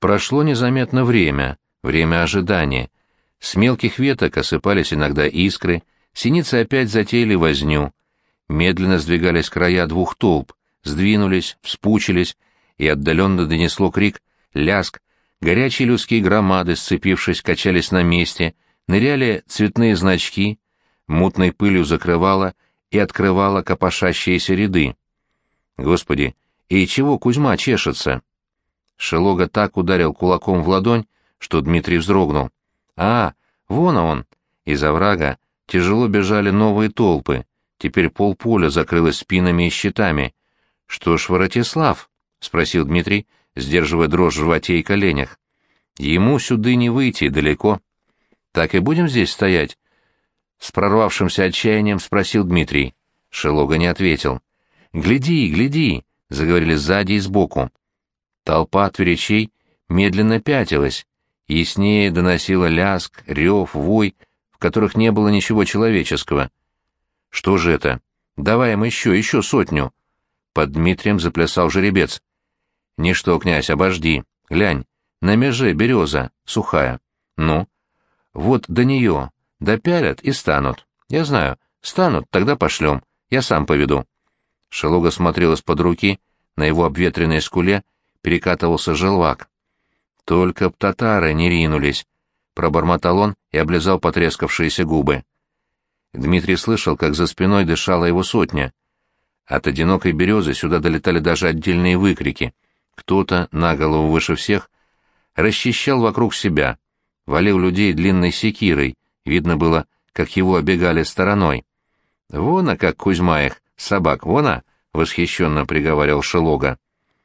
Прошло незаметно время ожидания. С мелких веток осыпались иногда искры, синицы опять затеяли возню. Медленно сдвигались края двух толп, сдвинулись, вспучились, и отдаленно донесло крик, лязг. Горячие людские громады, сцепившись, качались на месте, ныряли цветные значки, мутной пылью закрывала и открывала копошащиеся ряды. Господи, и чего Кузьма чешется? Шелога так ударил кулаком в ладонь, что Дмитрий вздрогнул. А, вон он! Из оврага тяжело бежали новые толпы, теперь полполя закрылось спинами и щитами. — Что ж, Воротислав? — спросил Дмитрий, сдерживая дрожь в животе и коленях. — Ему сюда не выйти, далеко. — Так и будем здесь стоять? — с прорвавшимся отчаянием спросил Дмитрий. Шелога не ответил. — Гляди, гляди! — заговорили сзади и сбоку. Толпа тверичей медленно пятилась, яснее доносила лязг, рев, вой, в которых не было ничего человеческого. — Что же это? Давай им еще сотню! Под Дмитрием заплясал жеребец. — Ничто, князь, обожди. Глянь, на меже береза, сухая. Ну? Вот до нее. Допялят и станут. Я знаю, станут, тогда пошлем. Я сам поведу. Шелога смотрел из-под руки, на его обветренной скуле перекатывался желвак. Только б татары не ринулись, пробормотал он и облизал потрескавшиеся губы. Дмитрий слышал, как за спиной дышала его сотня. От одинокой березы сюда долетали даже отдельные выкрики. Кто-то, на голову выше всех, расчищал вокруг себя, валил людей длинной секирой, видно было, как его обегали стороной. «Вон, а как Кузьма их, собак, вон, а!» — восхищенно приговаривал Шелога.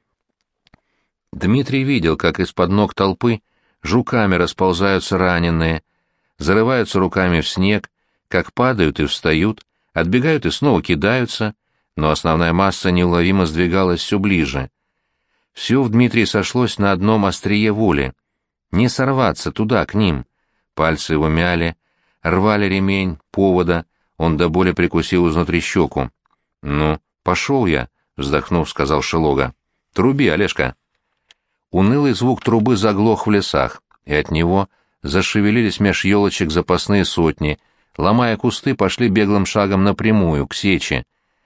Дмитрий видел, как из-под ног толпы жуками расползаются раненые, зарываются руками в снег, как падают и встают, отбегают и снова кидаются, но основная масса неуловимо сдвигалась все ближе. Все в Дмитрии сошлось на одном острие воли. Не сорваться туда, к ним. Пальцы его мяли, рвали ремень, повода, он до боли прикусил изнутри щеку. — Ну, пошел я, — вздохнув, сказал Шелога. — Труби, Олежка. Унылый звук трубы заглох в лесах, и от него зашевелились меж елочек запасные сотни, ломая кусты, пошли беглым шагом напрямую, к сече.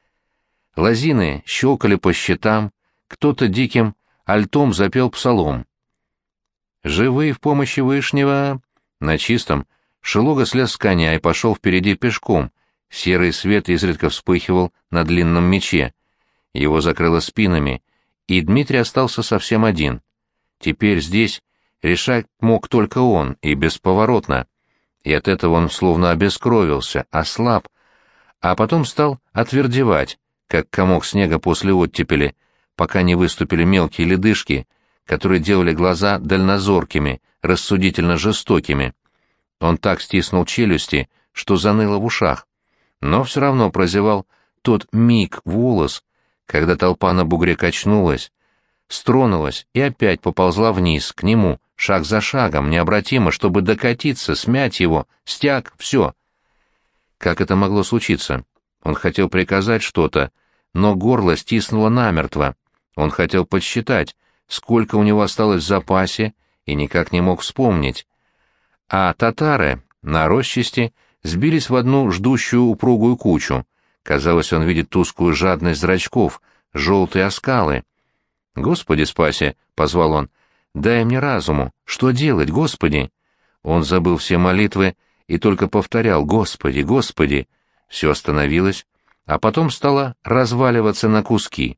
Лозины щелкали по щитам, кто-то диким альтом запел псалом. «Живы в помощи Вышнего!» На чистом Шелога слез с коня и пошел впереди пешком. Серый свет изредка вспыхивал на длинном мече. Его закрыло спинами, и Дмитрий остался совсем один. Теперь здесь решать мог только он, и бесповоротно. И от этого он словно обескровился, ослаб, а потом стал отвердевать, как комок снега после оттепели, пока не выступили мелкие ледышки, которые делали глаза дальнозоркими, рассудительно жестокими. Он так стиснул челюсти, что заныло в ушах, но все равно прозевал тот миг волос, когда толпа на бугре качнулась, стронулась и опять поползла вниз, к нему, шаг за шагом, необратимо, чтобы докатиться, смять его, стяг, все. Как это могло случиться? Он хотел приказать что-то, но горло стиснуло намертво. Он хотел подсчитать, сколько у него осталось в запасе, и никак не мог вспомнить. А татары на росчасти сбились в одну ждущую упругую кучу. Казалось, он видит тусклую жадность зрачков, желтые оскалы. «Господи спаси!» — позвал он. «Дай мне разуму! Что делать, Господи?» Он забыл все молитвы и только повторял «Господи, Господи!» Все остановилось, а потом стало разваливаться на куски.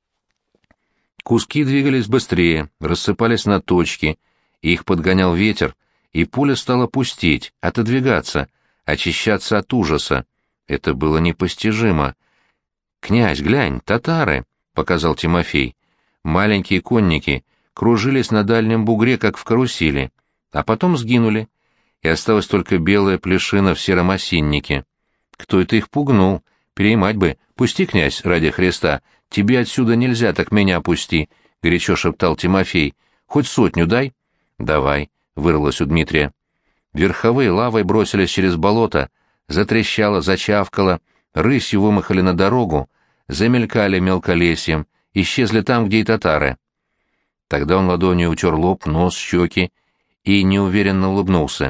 Куски двигались быстрее, рассыпались на точки, их подгонял ветер, и поле стало пустеть, отодвигаться, очищаться от ужаса. Это было непостижимо. «Князь, глянь, татары!» — показал Тимофей. Маленькие конники кружились на дальнем бугре, как в карусели, а потом сгинули, и осталась только белая плешина в сером осиннике. Кто это их пугнул? Переймать бы. Пусти, князь, ради Христа. Тебе отсюда нельзя, так меня пусти, — горячо шептал Тимофей. Хоть сотню дай. Давай, — вырвалось у Дмитрия. Верховые лавой бросились через болото, затрещало, зачавкало, рысью вымахали на дорогу, замелькали мелколесьем, исчезли там, где и татары. Тогда он ладонью утер лоб, нос, щеки и неуверенно улыбнулся.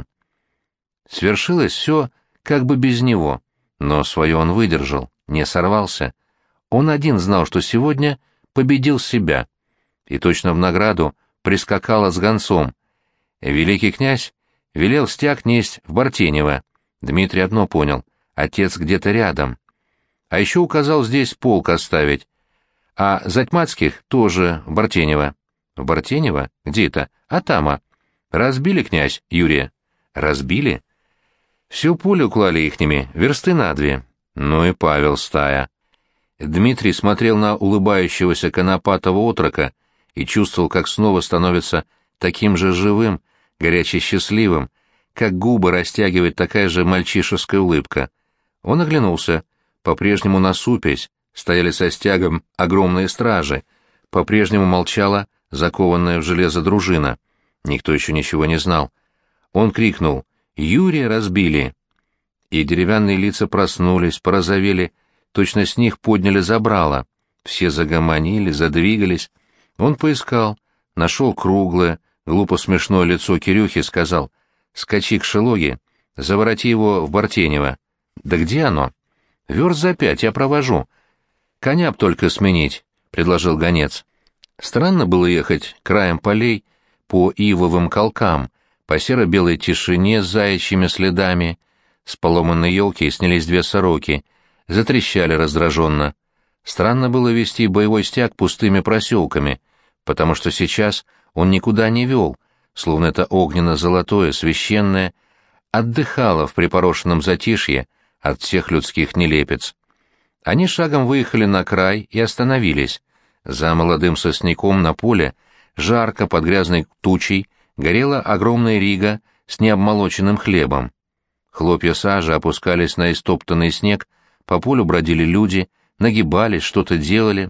Свершилось все как бы без него, но свое он выдержал, не сорвался. Он один знал, что сегодня победил себя, и точно в награду прискакала с гонцом. Великий князь велел стяг несть в Бартенево. Дмитрий одно понял — отец где-то рядом. А еще указал здесь полк оставить, а Затьмацких тоже в Бартенево. В Бартенево? Где это? А тама. Разбили, князь, Юрия? Разбили? Всю пулю клали ихними, версты на 2. Ну и Павел стая. Дмитрий смотрел на улыбающегося конопатого отрока и чувствовал, как снова становится таким же живым, горяче счастливым, как губы растягивает такая же мальчишеская улыбка. Он оглянулся. По-прежнему насупясь, стояли со стягом огромные стражи. По-прежнему молчала закованная в железо дружина. Никто еще ничего не знал. Он крикнул: «Юрия разбили!» И деревянные лица проснулись, порозовели, точно с них подняли забрало. Все загомонили, задвигались. Он поискал, нашел круглое, глупо-смешное лицо Кирюхи, сказал: «Скачи к Шелоге, завороти его в Бартенево». «Да где оно?» «Верст за 5, я провожу». «Коня б только сменить», — предложил гонец. Странно было ехать краем полей по ивовым колкам, по серо-белой тишине с заячьими следами. С поломанной елки снялись 2 сороки, затрещали раздраженно. Странно было вести боевой стяг пустыми проселками, потому что сейчас он никуда не вел, словно это огненно-золотое, священное, отдыхало в припорошенном затишье от всех людских нелепец. Они шагом выехали на край и остановились. За молодым сосняком на поле, жарко под грязной тучей, горела огромная рига с необмолоченным хлебом. Хлопья сажи опускались на истоптанный снег, по полю бродили люди, нагибались, что-то делали.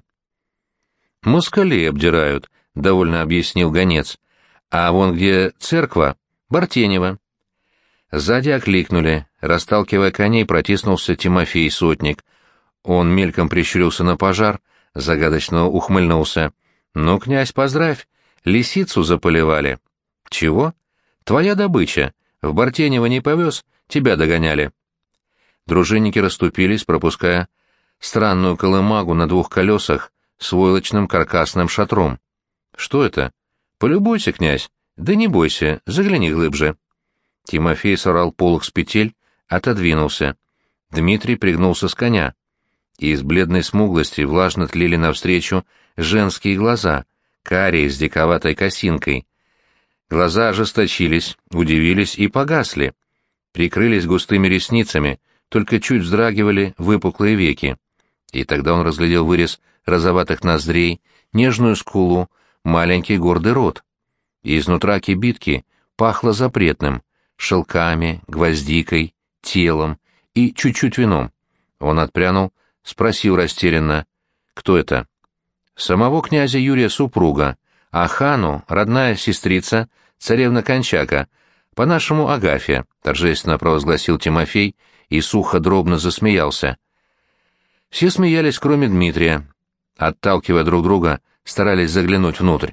«Москалей обдирают», — довольно объяснил гонец. «А вон где церква, Бартенево». Сзади окликнули. Расталкивая коней, протиснулся Тимофей Сотник. Он мельком прищурился на пожар, загадочно ухмыльнулся. «Ну, князь, поздравь, лисицу заполивали». «Чего?» «Твоя добыча. В Бартенево не повез, тебя догоняли». Дружинники расступились, пропуская странную колымагу на 2 колесах с войлочным каркасным шатром. «Что это?» «Полюбуйся, князь. Да не бойся, загляни глубже». Тимофей сорвал полог с петель, отодвинулся. Дмитрий пригнулся с коня. Из бледной смуглости влажно тлели навстречу женские глаза, карие с диковатой косинкой. Глаза ожесточились, удивились и погасли. Прикрылись густыми ресницами, только чуть вздрагивали выпуклые веки. И тогда он разглядел вырез розоватых ноздрей, нежную скулу, маленький гордый рот. И изнутра кибитки пахло запретным — шелками, гвоздикой, телом и чуть-чуть вином. Он отпрянул, спросил растерянно: «Кто это?» «Самого князя Юрия супруга, а хану — родная сестрица, царевна Кончака, по-нашему Агафья», — торжественно провозгласил Тимофей и сухо-дробно засмеялся. Все смеялись, кроме Дмитрия. Отталкивая друг друга, старались заглянуть внутрь.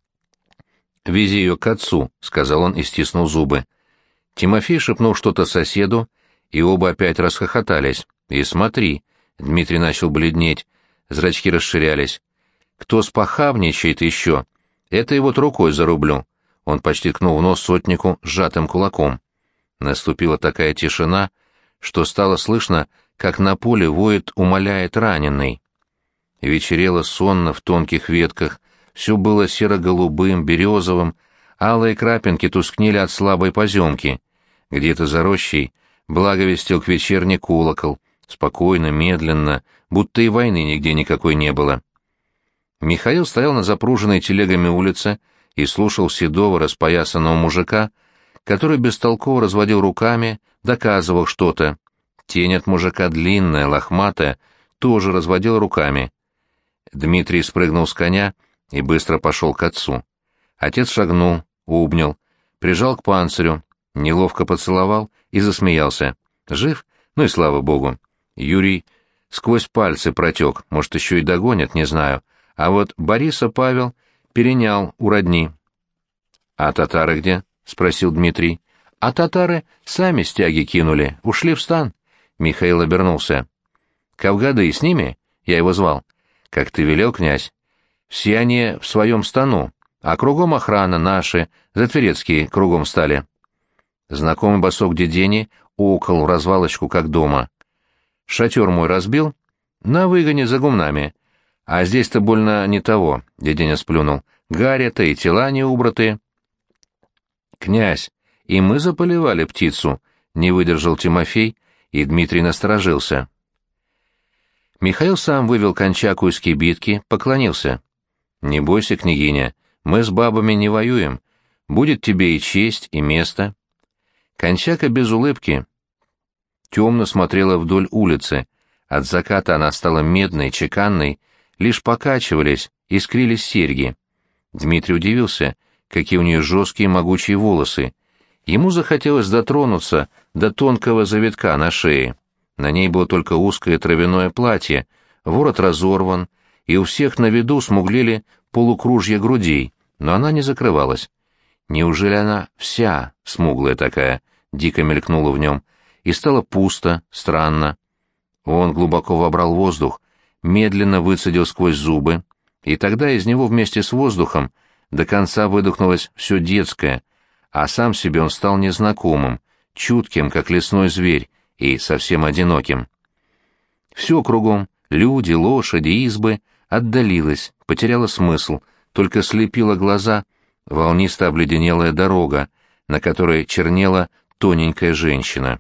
«Вези ее к отцу», — сказал он и стиснул зубы. Тимофей шепнул что-то соседу, и оба опять расхохотались. «И смотри», — Дмитрий начал бледнеть, зрачки расширялись. «Кто спохабничает еще? Это его рукой зарублю». Он почти ткнул в нос Сотнику сжатым кулаком. Наступила такая тишина, что стало слышно, как на поле воет, умоляет раненый. Вечерело сонно в тонких ветках, все было серо-голубым, березовым, алые крапинки тускнели от слабой поземки. Где-то за рощей благовестил к вечерний колокол, спокойно, медленно, будто и войны нигде никакой не было. Михаил стоял на запруженной телегами улице и слушал седого распоясанного мужика, который бестолково разводил руками, доказывал что-то. Тень от мужика длинная, лохматая, тоже разводил руками. Дмитрий спрыгнул с коня и быстро пошел к отцу. Отец шагнул, обнял, прижал к панцирю, неловко поцеловал и засмеялся. «Жив? Ну и слава богу». Юрий сквозь пальцы протек, может, еще и догонят, не знаю. А вот Бориса Павел перенял у родни. — А татары где? — спросил Дмитрий. — А татары сами стяги кинули, ушли в стан. Михаил обернулся. — Кавгады с ними? Я его звал. — Как ты велел, князь. Все они в своем стану, а кругом охрана, наши, затверецкие кругом стали. Знакомый босок Дедени окол в развалочку, как дома. Шатер мой разбил? На выгоне за гумнами. А здесь-то больно не того, — Деденя сплюнул. Гаря-то и тела не убраты. Князь, и мы заполивали птицу, — не выдержал Тимофей, и Дмитрий насторожился. Михаил сам вывел кончаку из кибитки, поклонился. — Не бойся, княгиня, мы с бабами не воюем. Будет тебе и честь, и место. Кончака без улыбки темно смотрела вдоль улицы. От заката она стала медной, чеканной, лишь покачивались, искрились серьги. Дмитрий удивился, какие у нее жесткие могучие волосы. Ему захотелось дотронуться до тонкого завитка на шее. На ней было только узкое травяное платье, ворот разорван, и у всех на виду смуглели полукружья грудей, но она не закрывалась. Неужели она вся смуглая такая? Дико мелькнула в нем, и стало пусто, странно. Он глубоко вобрал воздух, медленно выцедил сквозь зубы, и тогда из него вместе с воздухом до конца выдохнулось все детское, а сам себе он стал незнакомым, чутким, как лесной зверь, и совсем одиноким. Все кругом, люди, лошади, избы, отдалилось, потеряло смысл, только слепило глаза волнисто обледенелая дорога, на которой чернела тоненькая женщина.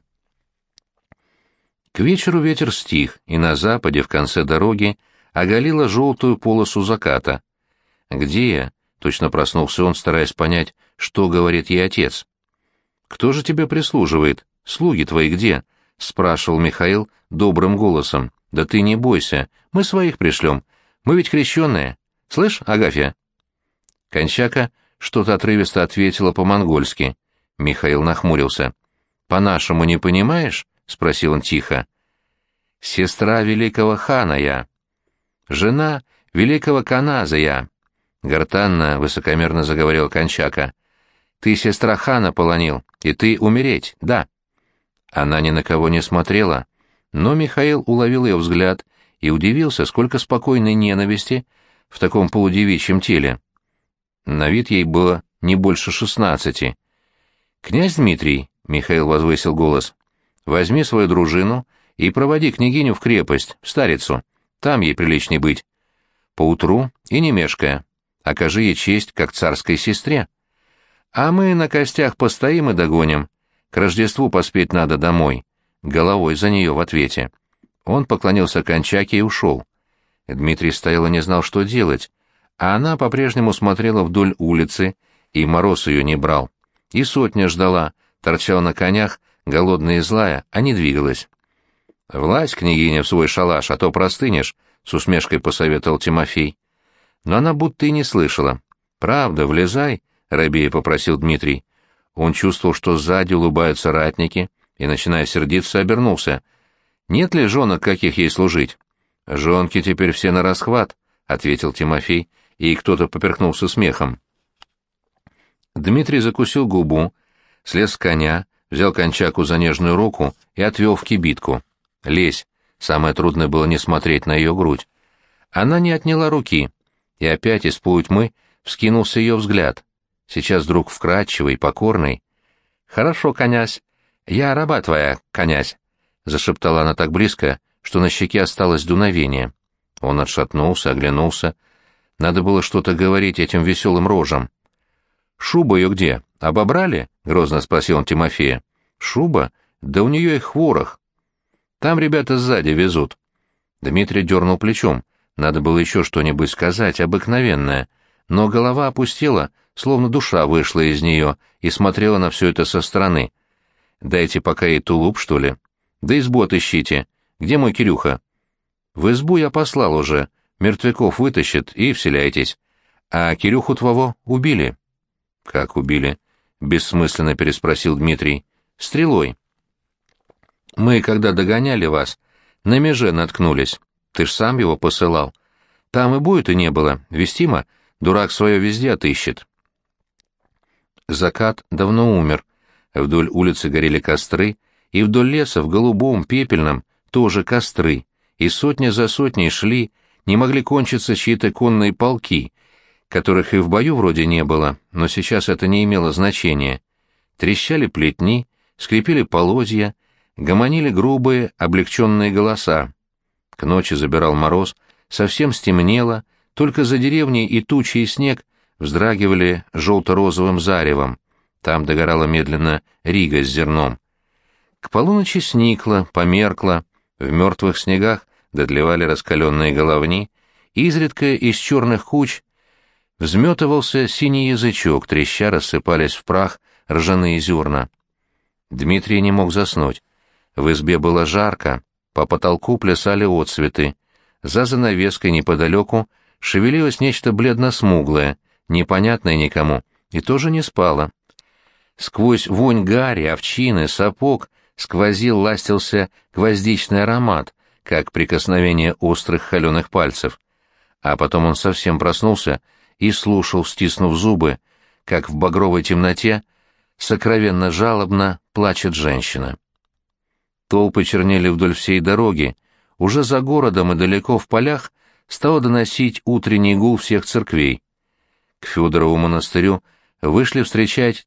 К вечеру ветер стих, и на западе, в конце дороги, оголила желтую полосу заката. «Где я?» — точно проснулся он, стараясь понять, что говорит ей отец. «Кто же тебе прислуживает? Слуги твои где?» — спрашивал Михаил добрым голосом. «Да ты не бойся, мы своих пришлем. Мы ведь крещеные. Слышь, Агафья?» Кончака что-то отрывисто ответила по-монгольски. Михаил нахмурился. «По-нашему не понимаешь?» — спросил он тихо. «Сестра великого хана я. Жена великого каназа я», — гортанно, высокомерно заговорил Кончака. «Ты сестра хана полонил, и ты умереть, да». Она ни на кого не смотрела, но Михаил уловил ее взгляд и удивился, сколько спокойной ненависти в таком полудевичьем теле. На вид ей было не больше 16. «Князь Дмитрий», — Михаил возвысил голос, — «возьми свою дружину и проводи княгиню в крепость, в Старицу. Там ей приличней быть. Поутру и не мешкая. Окажи ей честь, как царской сестре. А мы на костях постоим и догоним. К Рождеству поспеть надо домой». Головой за нее в ответе. Он поклонился Кончаке и ушел. Дмитрий стоял и не знал, что делать, а она по-прежнему смотрела вдоль улицы, и мороз ее не брал. И сотня ждала, торчала на конях, голодная и злая, а не двигалась. «Влазь, княгиня, в свой шалаш, а то простынешь», — с усмешкой посоветовал Тимофей. Но она будто и не слышала. «Правда, влезай», — рабея попросил Дмитрий. Он чувствовал, что сзади улыбаются ратники, и, начиная сердиться, обернулся. «Нет ли жонок, каких ей служить?» «Жонки теперь все на расхват», — ответил Тимофей, и кто-то поперхнулся смехом. Дмитрий закусил губу, слез с коня, взял Кончаку за нежную руку и отвел в кибитку. «Лезь!» Самое трудное было не смотреть на ее грудь. Она не отняла руки, и опять из полутьмы вскинулся ее взгляд. Сейчас вдруг вкрадчивый, покорный. «Хорошо, князь. Я раба твоя, князь», — зашептала она так близко, что на щеке осталось дуновение. Он отшатнулся, оглянулся. Надо было что-то говорить этим веселым рожам. «Шуба ее где? Обобрали?» — грозно спросил он Тимофея. «Шуба? Да у нее их ворох. Там ребята сзади везут». Дмитрий дернул плечом. Надо было еще что-нибудь сказать, обыкновенное. Но голова опустела, словно душа вышла из нее и смотрела на все это со стороны. «Дайте пока ей тулуп, что ли? Да избу отыщите. Где мой Кирюха?» «В избу я послал уже. Мертвяков вытащит и вселяйтесь. А Кирюху твоего убили». «Как убили?» — бессмысленно переспросил Дмитрий. «Стрелой». «Мы, когда догоняли вас, на меже наткнулись. Ты ж сам его посылал. Там и боя-то не было, вестимо, дурак свое везде отыщет. Закат давно умер. Вдоль улицы горели костры, и вдоль леса в голубом, пепельном тоже костры, и сотня за сотней шли, не могли кончиться чьи-то конные полки, которых и в бою вроде не было, но сейчас это не имело значения. Трещали плетни, скрипели полозья, гомонили грубые, облегченные голоса. К ночи забирал мороз, совсем стемнело, только за деревней и тучи, и снег вздрагивали желто-розовым заревом. Там догорала медленно рига с зерном. К полуночи сникло, померкло, в мертвых снегах дотлевали раскаленные головни, изредка из черных куч взметывался синий язычок, треща рассыпались в прах ржаные зерна. Дмитрий не мог заснуть. В избе было жарко, по потолку плясали отсветы. За занавеской неподалеку шевелилось нечто бледно-смуглое, непонятное никому, и тоже не спало. Сквозь вонь гари, овчины, сапог сквозил, ластился гвоздичный аромат, как прикосновение острых холеных пальцев. А потом он совсем проснулся и слушал, стиснув зубы, как в багровой темноте сокровенно жалобно плачет женщина. Толпы чернели вдоль всей дороги, уже за городом и далеко в полях стало доносить утренний гул всех церквей. К Федорову монастырю вышли встречать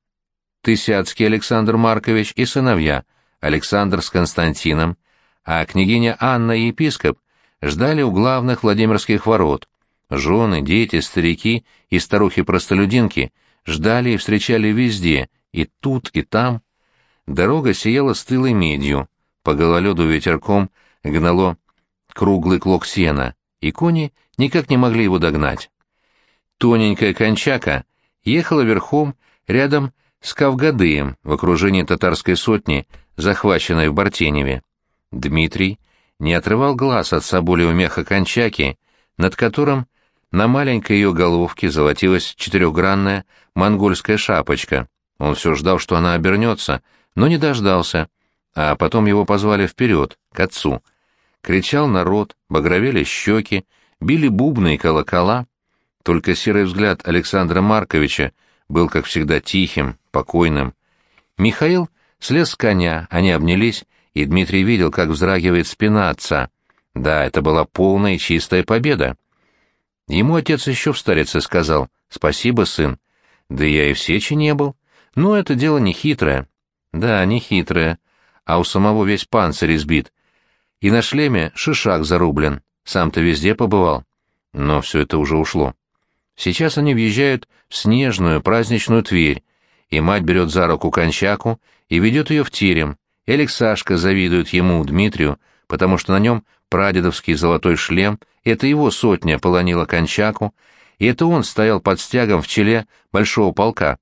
Тысяцкий Александр Маркович и сыновья, Александр с Константином, а княгиня Анна и епископ ждали у главных Владимирских ворот. Жены, дети, старики и старухи-простолюдинки ждали и встречали везде, и тут, и там. Дорога сияла стылой медью, по гололеду ветерком гнало круглый клок сена, и кони никак не могли его догнать. Тоненькая кончака ехала верхом рядом с Кавгадыем в окружении татарской сотни, захваченной в Бартеневе. Дмитрий не отрывал глаз от соболевого меха кончаки, над которым на маленькой ее головке золотилась четырехгранная монгольская шапочка. Он все ждал, что она обернется, но не дождался, а потом его позвали вперед, к отцу. Кричал народ, багровели щеки, били бубны и колокола. Только серый взгляд Александра Марковича был, как всегда, тихим, покойным. Михаил слез с коня, они обнялись, и Дмитрий видел, как вздрагивает спина отца. Да, это была полная и чистая победа. Ему отец еще в старице сказал: «Спасибо, сын». Да я и в сече не был. Но это дело не хитрое. Да, не хитрое. А у самого весь панцирь избит. И на шлеме шишак зарублен. Сам-то везде побывал. Но все это уже ушло. Сейчас они въезжают в снежную праздничную Тверь, и мать берет за руку кончаку и ведет ее в терем, и Алексашка завидует ему, Дмитрию, потому что на нем прадедовский золотой шлем, и это его сотня полонила кончаку, и это он стоял под стягом в челе большого полка.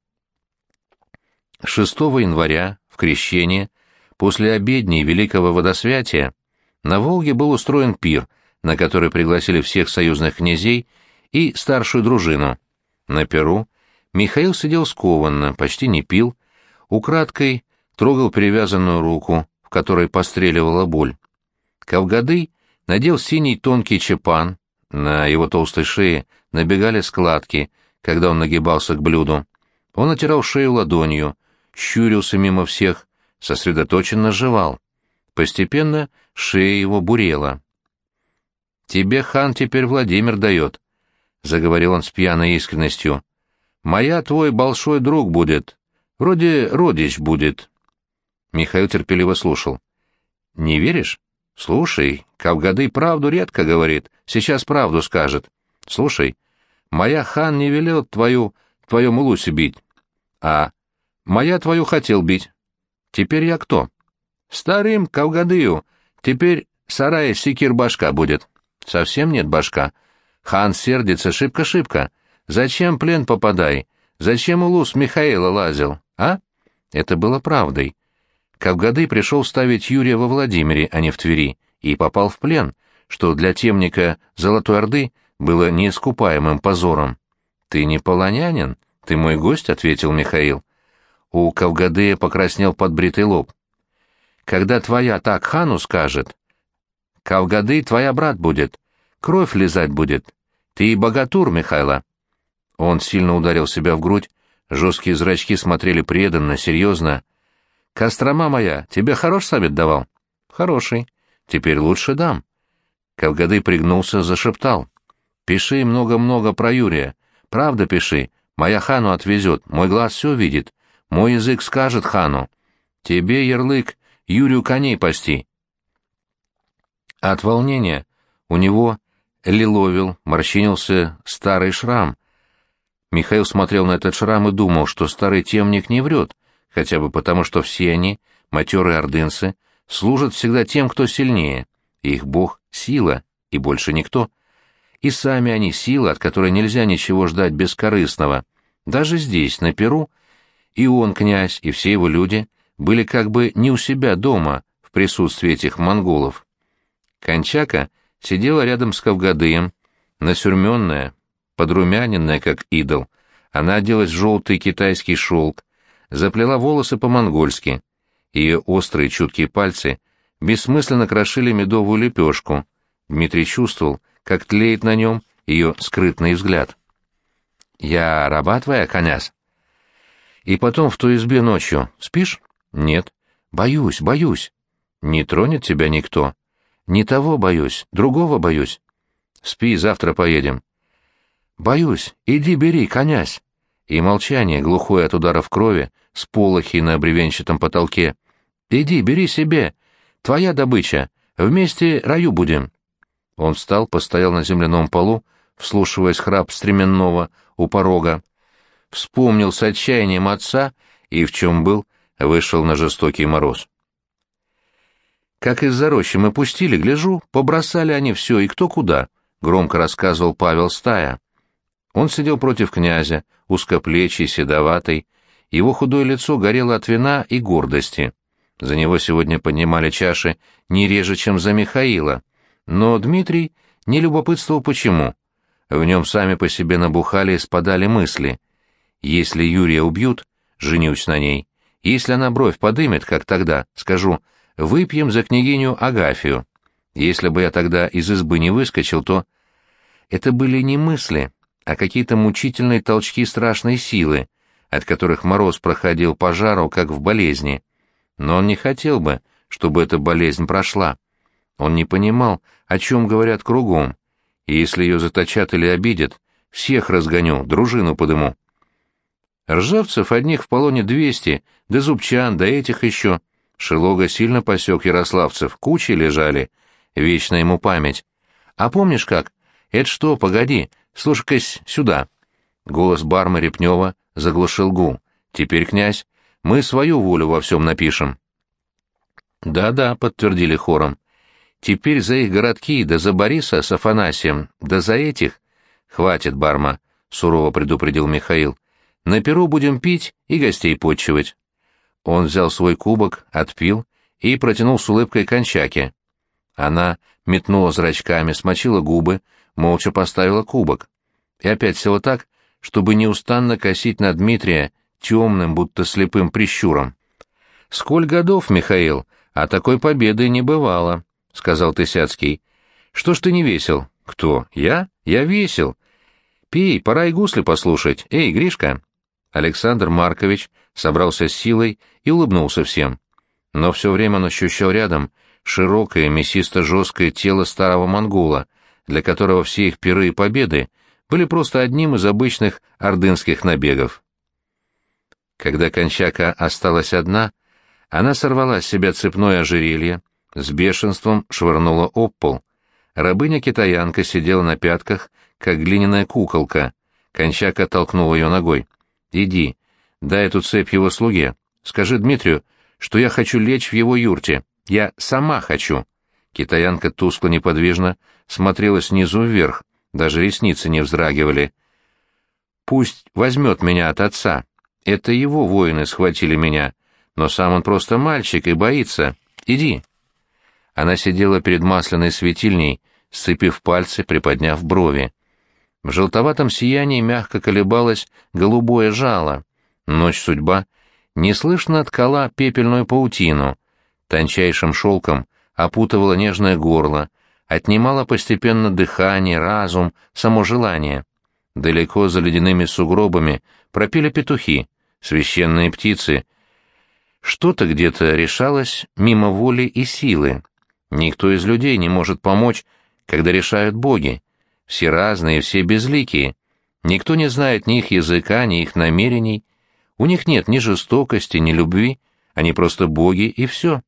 6 января, в Крещение, после обедни Великого Водосвятия, на Волге был устроен пир, на который пригласили всех союзных князей и старшую дружину. На пиру Михаил сидел скованно, почти не пил, украдкой трогал перевязанную руку, в которой постреливала боль. Кавгадый надел синий тонкий чепан, на его толстой шее набегали складки, когда он нагибался к блюду. Он отирал шею ладонью, щурился мимо всех, сосредоточенно жевал. Постепенно шея его бурела. «Тебе хан теперь Владимир дает», — заговорил он с пьяной искренностью. «Моя твой большой друг будет. Вроде родич будет». Михаил терпеливо слушал. «Не веришь? Слушай, Кавгадый правду редко говорит, сейчас правду скажет. Слушай, моя хан не велел твою Мулуси бить, а моя твою хотел бить. Теперь я кто? Старым Кавгадыю, теперь сарая секир башка будет. Совсем нет башка. Хан сердится шибко-шибко. Зачем плен попадай? Зачем улус Михаила лазил, а?» Это было правдой. Кавгадый пришел ставить Юрия во Владимире, а не в Твери, и попал в плен, что для темника Золотой Орды было неискупаемым позором. «Ты не полонянин? Ты мой гость», — ответил Михаил. У Кавгадыя покраснел подбритый лоб. «Когда твоя так хану скажет, Кавгадый твоя брат будет, кровь лизать будет. Ты и богатур, Михайло. Он сильно ударил себя в грудь, жесткие зрачки смотрели преданно, серьезно. «Кострома моя, тебе хороший совет давал?» «Хороший. Теперь лучше дам». Кавгады пригнулся, зашептал. «Пиши много-много про Юрия. Правда пиши. Моя хану отвезет, мой глаз все видит. Мой язык скажет хану. Тебе, ярлык, Юрию коней пасти». От волнения у него лиловил, морщинился старый шрам. Михаил смотрел на этот шрам и думал, что старый темник не врет, хотя бы потому, что все они, матерые ордынцы, служат всегда тем, кто сильнее, и их бог — сила, и больше никто. И сами они — сила, от которой нельзя ничего ждать бескорыстного. Даже здесь, на Перу, и он, князь, и все его люди были как бы не у себя дома в присутствии этих монголов. Кончака сидела рядом с Кавгадыем, насюрменная, подрумяненная, как идол. Она оделась в желтый китайский шелк, заплела волосы по-монгольски. Ее острые чуткие пальцы бессмысленно крошили медовую лепешку. Дмитрий чувствовал, как тлеет на нем ее скрытный взгляд. «Я раба твоя, князь?» И потом в той избе ночью. Спишь? Нет. Боюсь, боюсь. Не тронет тебя никто. Не того боюсь, другого боюсь. Спи, завтра поедем. Боюсь, иди бери, князь. И молчание, глухое от ударов крови, сполохи на бревенчатом потолке. Иди, бери себе. Твоя добыча. Вместе раю будем. Он встал, постоял на земляном полу, вслушиваясь храп стременного у порога. Вспомнил с отчаянием отца и, в чем был, вышел на жестокий мороз. «Как из-за рощи мы пустили, гляжу, побросали они все, и кто куда», — громко рассказывал Павел Стая. Он сидел против князя, узкоплечий, седоватый. Его худое лицо горело от вина и гордости. За него сегодня поднимали чаши не реже, чем за Михаила. Но Дмитрий не любопытствовал почему. В нем сами по себе набухали и спадали мысли. Если Юрия убьют, женюсь на ней. Если она бровь подымет, как тогда, скажу, выпьем за княгиню Агафью. Если бы я тогда из избы не выскочил, то... Это были не мысли, а какие-то мучительные толчки страшной силы, от которых мороз проходил по жару, как в болезни. Но он не хотел бы, чтобы эта болезнь прошла. Он не понимал, о чем говорят кругом, и если ее заточат или обидят, всех разгоню, дружину подыму. Ржавцев одних в полоне 200, да зубчан, да этих еще. Шелога сильно посек ярославцев, кучей лежали. Вечна ему память. А помнишь как? Это что, погоди, слушай-кась сюда. Голос барма Репнева заглушил гул. Теперь, князь, мы свою волю во всем напишем. Да-да, подтвердили хором. Теперь за их городки, да за Бориса с Афанасием, да за этих... Хватит, барма, сурово предупредил Михаил. На Перу будем пить и гостей почивать. Он взял свой кубок, отпил и протянул с улыбкой Кончаке. Она метнула зрачками, смочила губы, молча поставила кубок. И опять села так, чтобы неустанно косить на Дмитрия темным, будто слепым прищуром. — Сколь годов, Михаил, а такой победы не бывало, — сказал Тысяцкий. — Что ж ты не весел? — Кто? Я? Я весел. Пей, пора и гусли послушать. Эй, Гришка! Александр Маркович собрался с силой и улыбнулся всем. Но все время он ощущал рядом широкое, мясисто-жесткое тело старого монгола, для которого все их пиры и победы были просто одним из обычных ордынских набегов. Когда Кончака осталась одна, она сорвала с себя цепное ожерелье, с бешенством швырнула об пол. Рабыня-китаянка сидела на пятках, как глиняная куколка. Кончака толкнула ее ногой. «Иди, дай эту цепь его слуге. Скажи Дмитрию, что я хочу лечь в его юрте. Я сама хочу». Китаянка тускло-неподвижно смотрела снизу вверх, даже ресницы не вздрагивали. «Пусть возьмет меня от отца. Это его воины схватили меня, но сам он просто мальчик и боится. Иди». Она сидела перед масляной светильней, сцепив пальцы, приподняв брови. В желтоватом сиянии мягко колебалось голубое жало. Ночь судьба неслышно ткала пепельную паутину, тончайшим шелком опутывала нежное горло, отнимала постепенно дыхание, разум, само желание. Далеко за ледяными сугробами пропели петухи, священные птицы. Что-то где-то решалось мимо воли и силы. Никто из людей не может помочь, когда решают боги. Все разные, все безликие. Никто не знает ни их языка, ни их намерений. У них нет ни жестокости, ни любви. Они просто боги, и все.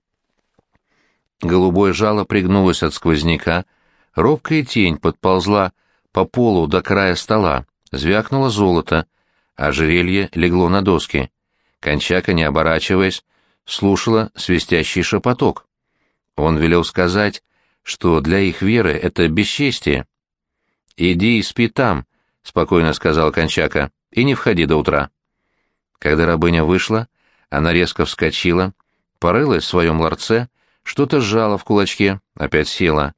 Голубое жало пригнулось от сквозняка, робкая тень подползла по полу до края стола, звякнуло золото, а ожерелье легло на доски. Кончака, не оборачиваясь, слушала свистящий шепоток. Он велел сказать, что для их веры это бесчестие. «Иди и спи там», — спокойно сказал Кончака, — «и не входи до утра». Когда рабыня вышла, она резко вскочила, порылась в своем ларце, что-то сжала в кулачке, опять села.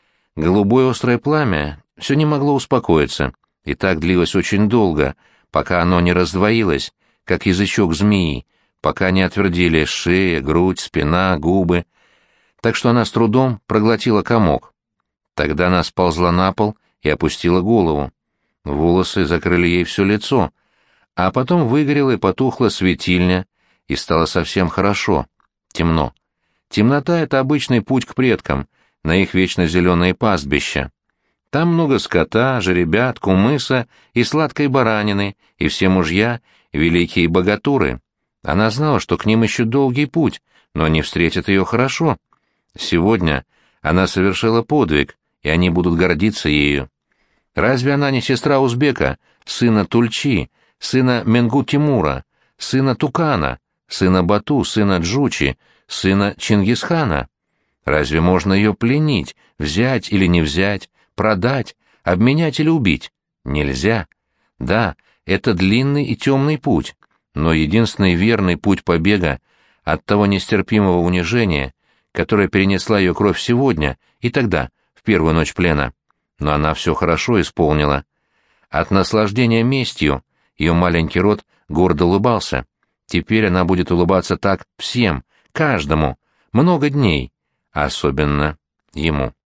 Голубое острое пламя все не могло успокоиться, и так длилось очень долго, пока оно не раздвоилось, как язычок змеи, пока не отвердили шея, грудь, спина, губы, так что она с трудом проглотила комок. Тогда она сползла на пол и опустила голову. Волосы закрыли ей все лицо, а потом выгорела и потухла светильня, и стало совсем хорошо, темно. Темнота — это обычный путь к предкам, на их вечно зеленые пастбища. Там много скота, жеребят, кумыса и сладкой баранины, и все мужья — великие богатуры. Она знала, что к ним еще долгий путь, но они встретят ее хорошо. Сегодня она совершила подвиг, и они будут гордиться ею. Разве она не сестра узбека, сына Тульчи, сына Менгу-Тимура, сына Тукана, сына Бату, сына Джучи, сына Чингисхана? Разве можно ее пленить, взять или не взять, продать, обменять или убить? Нельзя. Да, это длинный и темный путь, но единственный верный путь побега от того нестерпимого унижения, которое перенесла ее кровь сегодня и тогда, в первую ночь плена. Но она все хорошо исполнила. От наслаждения местью ее маленький рот гордо улыбался. Теперь она будет улыбаться так всем, каждому, много дней, особенно ему.